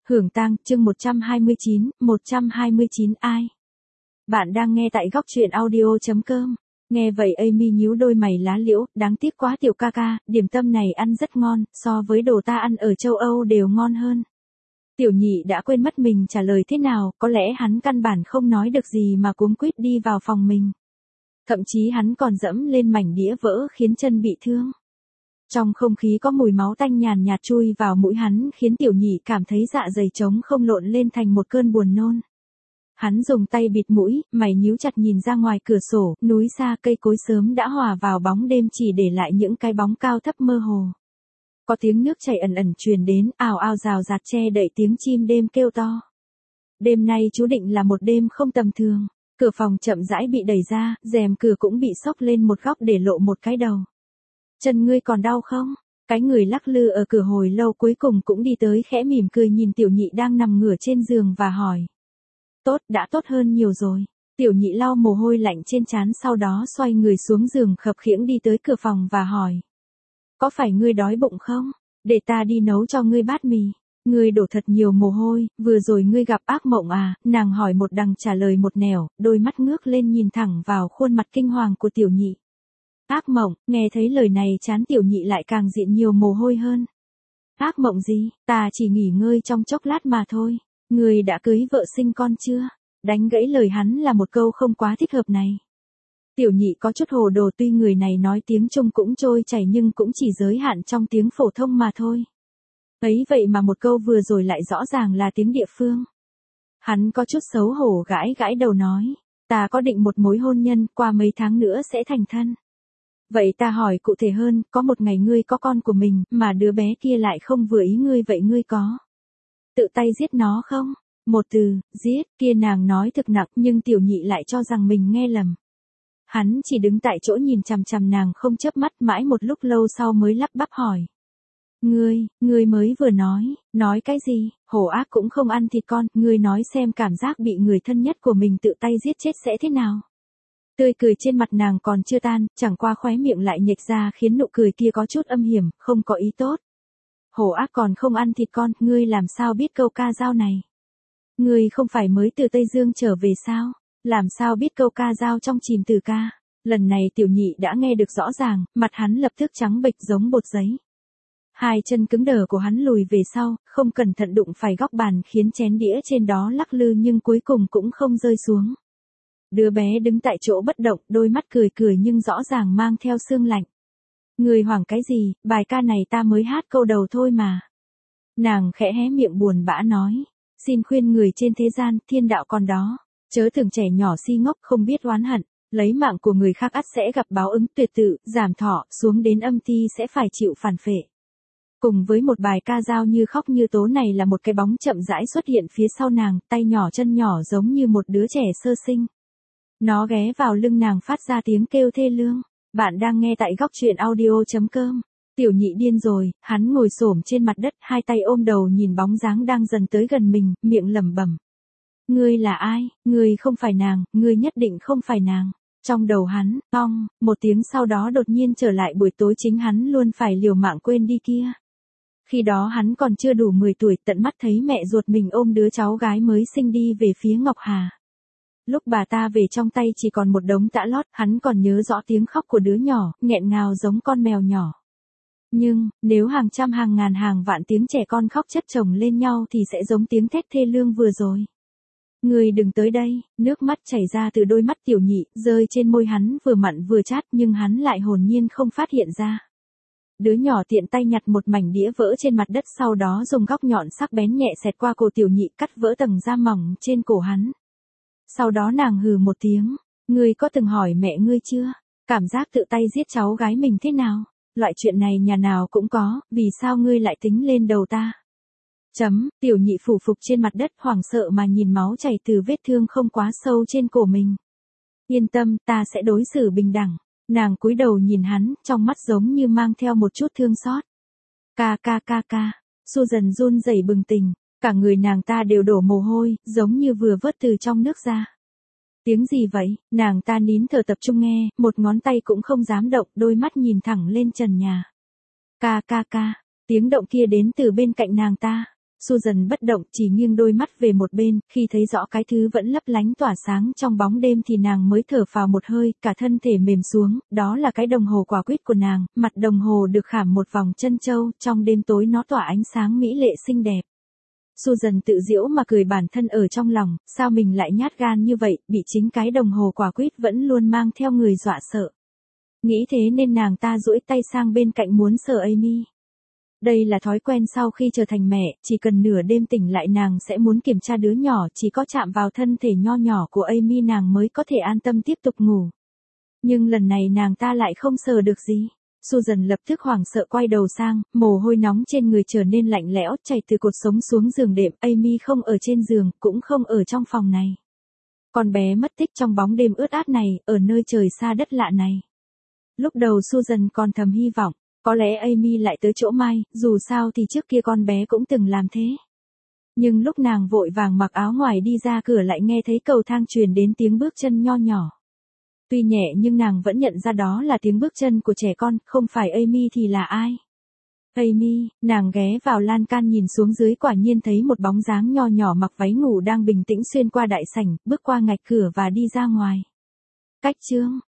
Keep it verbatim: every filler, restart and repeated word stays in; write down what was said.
Hưởng tang, chương một trăm hai mươi chín, một trăm hai mươi chín ai? Bạn đang nghe tại góc truyện audio chấm com. Nghe vậy Amy nhíu đôi mày lá liễu, đáng tiếc quá tiểu ca ca, điểm tâm này ăn rất ngon, so với đồ ta ăn ở châu Âu đều ngon hơn. Tiểu nhị đã quên mất mình trả lời thế nào, có lẽ hắn căn bản không nói được gì mà cuống quýt đi vào phòng mình. Thậm chí hắn còn dẫm lên mảnh đĩa vỡ khiến chân bị thương. Trong không khí có mùi máu tanh nhàn nhạt chui vào mũi hắn khiến tiểu nhị cảm thấy dạ dày trống không lộn lên thành một cơn buồn nôn. Hắn dùng tay bịt mũi, mày nhíu chặt nhìn ra ngoài cửa sổ, núi xa cây cối sớm đã hòa vào bóng đêm chỉ để lại những cái bóng cao thấp mơ hồ. Có tiếng nước chảy ẩn ẩn truyền đến, ào ào rào rạt che đậy tiếng chim đêm kêu to. Đêm nay chú định là một đêm không tầm thường. Cửa phòng chậm rãi bị đẩy ra, rèm cửa cũng bị xốc lên một góc để lộ một cái đầu. Chân ngươi còn đau không? Cái người lắc lư ở cửa hồi lâu cuối cùng cũng đi tới khẽ mỉm cười nhìn tiểu nhị đang nằm ngửa trên giường và hỏi. Tốt, đã tốt hơn nhiều rồi. Tiểu nhị lau mồ hôi lạnh trên trán sau đó xoay người xuống giường khập khiễng đi tới cửa phòng và hỏi. Có phải ngươi đói bụng không? Để ta đi nấu cho ngươi bát mì. Ngươi đổ thật nhiều mồ hôi, vừa rồi ngươi gặp ác mộng à? Nàng hỏi một đằng trả lời một nẻo, đôi mắt ngước lên nhìn thẳng vào khuôn mặt kinh hoàng của tiểu nhị. Ác mộng, nghe thấy lời này trán tiểu nhị lại càng dịn nhiều mồ hôi hơn. Ác mộng gì, ta chỉ nghỉ ngơi trong chốc lát mà thôi. Ngươi đã cưới vợ sinh con chưa? Đánh gãy lời hắn là một câu không quá thích hợp này. Tiểu nhị có chút hồ đồ, tuy người này nói tiếng Trung cũng trôi chảy nhưng cũng chỉ giới hạn trong tiếng phổ thông mà thôi. Ấy vậy mà một câu vừa rồi lại rõ ràng là tiếng địa phương. Hắn có chút xấu hổ gãi gãi đầu nói. Ta có định một mối hôn nhân, qua mấy tháng nữa sẽ thành thân. Vậy ta hỏi cụ thể hơn, có một ngày ngươi có con của mình, mà đứa bé kia lại không vừa ý ngươi, vậy ngươi có tự tay giết nó không? Một từ, giết, kia nàng nói thực nặng nhưng tiểu nhị lại cho rằng mình nghe lầm. Hắn chỉ đứng tại chỗ nhìn chằm chằm nàng không chớp mắt, mãi một lúc lâu sau mới lắp bắp hỏi. Ngươi, ngươi mới vừa nói, nói cái gì? Hổ ác cũng không ăn thịt con, ngươi nói xem cảm giác bị người thân nhất của mình tự tay giết chết sẽ thế nào? Tươi cười trên mặt nàng còn chưa tan, chẳng qua khóe miệng lại nhếch ra khiến nụ cười kia có chút âm hiểm, không có ý tốt. Hổ ác còn không ăn thịt con, ngươi làm sao biết câu ca dao này? Ngươi không phải mới từ Tây Dương trở về sao? Làm sao biết câu ca dao trong chìm từ ca? Lần này tiểu nhị đã nghe được rõ ràng, mặt hắn lập tức trắng bệch giống bột giấy. Hai chân cứng đờ của hắn lùi về sau, không cẩn thận đụng phải góc bàn khiến chén đĩa trên đó lắc lư nhưng cuối cùng cũng không rơi xuống. Đứa bé đứng tại chỗ bất động, đôi mắt cười cười nhưng rõ ràng mang theo sương lạnh. Người hoảng cái gì, bài ca này ta mới hát câu đầu thôi mà. Nàng khẽ hé miệng buồn bã nói. Xin khuyên người trên thế gian, thiên đạo còn đó. Chớ tưởng trẻ nhỏ si ngốc không biết oán hận. Lấy mạng của người khác ắt sẽ gặp báo ứng tuyệt tự, giảm thọ, xuống đến âm ti sẽ phải chịu phản phệ. Cùng với một bài ca dao như khóc như tố này là một cái bóng chậm rãi xuất hiện phía sau nàng, tay nhỏ chân nhỏ giống như một đứa trẻ sơ sinh. Nó ghé vào lưng nàng phát ra tiếng kêu thê lương. Bạn đang nghe tại góc truyện audio chấm com. Tiểu nhị điên rồi, hắn ngồi xổm trên mặt đất, hai tay ôm đầu nhìn bóng dáng đang dần tới gần mình, miệng lẩm bẩm. Ngươi là ai? Ngươi không phải nàng, ngươi nhất định không phải nàng. Trong đầu hắn, ong, một tiếng sau đó đột nhiên trở lại buổi tối chính hắn luôn phải liều mạng quên đi kia. Khi đó hắn còn chưa đủ mười tuổi, tận mắt thấy mẹ ruột mình ôm đứa cháu gái mới sinh đi về phía Ngọc Hà. Lúc bà ta về trong tay chỉ còn một đống tã lót, hắn còn nhớ rõ tiếng khóc của đứa nhỏ, nghẹn ngào giống con mèo nhỏ. Nhưng, nếu hàng trăm hàng ngàn hàng vạn tiếng trẻ con khóc chất chồng lên nhau thì sẽ giống tiếng thét thê lương vừa rồi. Ngươi đừng tới đây, nước mắt chảy ra từ đôi mắt tiểu nhị, rơi trên môi hắn vừa mặn vừa chát nhưng hắn lại hồn nhiên không phát hiện ra. Đứa nhỏ tiện tay nhặt một mảnh đĩa vỡ trên mặt đất sau đó dùng góc nhọn sắc bén nhẹ xẹt qua cổ tiểu nhị cắt vỡ tầng da mỏng trên cổ hắn. Sau đó nàng hừ một tiếng, ngươi có từng hỏi mẹ ngươi chưa? Cảm giác tự tay giết cháu gái mình thế nào? Loại chuyện này nhà nào cũng có, vì sao ngươi lại tính lên đầu ta? Chấm, tiểu nhị phủ phục trên mặt đất hoảng sợ mà nhìn máu chảy từ vết thương không quá sâu trên cổ mình. Yên tâm, ta sẽ đối xử bình đẳng. Nàng cúi đầu nhìn hắn, trong mắt giống như mang theo một chút thương xót. Ca ca ca ca, Susan run rẩy bừng tỉnh, cả người nàng ta đều đổ mồ hôi, giống như vừa vớt từ trong nước ra. Tiếng gì vậy? Nàng ta nín thở tập trung nghe, một ngón tay cũng không dám động, đôi mắt nhìn thẳng lên trần nhà. Ca ca ca, tiếng động kia đến từ bên cạnh nàng ta. Susan bất động, chỉ nghiêng đôi mắt về một bên, khi thấy rõ cái thứ vẫn lấp lánh tỏa sáng trong bóng đêm thì nàng mới thở phào một hơi, cả thân thể mềm xuống, đó là cái đồng hồ quả quýt của nàng, mặt đồng hồ được khảm một vòng trân châu, trong đêm tối nó tỏa ánh sáng mỹ lệ xinh đẹp. Susan tự giễu mà cười bản thân ở trong lòng, sao mình lại nhát gan như vậy, bị chính cái đồng hồ quả quýt vẫn luôn mang theo người dọa sợ. Nghĩ thế nên nàng ta duỗi tay sang bên cạnh muốn sờ Amy. Đây là thói quen sau khi trở thành mẹ, chỉ cần nửa đêm tỉnh lại nàng sẽ muốn kiểm tra đứa nhỏ, chỉ có chạm vào thân thể nho nhỏ của Amy nàng mới có thể an tâm tiếp tục ngủ. Nhưng lần này nàng ta lại không sờ được gì. Susan lập tức hoảng sợ quay đầu sang, mồ hôi nóng trên người trở nên lạnh lẽo, chảy từ cột sống xuống giường đệm. Amy không ở trên giường, cũng không ở trong phòng này. Con bé mất tích trong bóng đêm ướt át này, ở nơi trời xa đất lạ này. Lúc đầu Susan còn thầm hy vọng, có lẽ Amy lại tới chỗ Mai, dù sao thì trước kia con bé cũng từng làm thế. Nhưng lúc nàng vội vàng mặc áo ngoài đi ra cửa lại nghe thấy cầu thang truyền đến tiếng bước chân nho nhỏ. Tuy nhẹ nhưng nàng vẫn nhận ra đó là tiếng bước chân của trẻ con, không phải Amy thì là ai. Amy, nàng ghé vào lan can nhìn xuống dưới, quả nhiên thấy một bóng dáng nho nhỏ mặc váy ngủ đang bình tĩnh xuyên qua đại sảnh, bước qua ngạch cửa và đi ra ngoài. Cách chương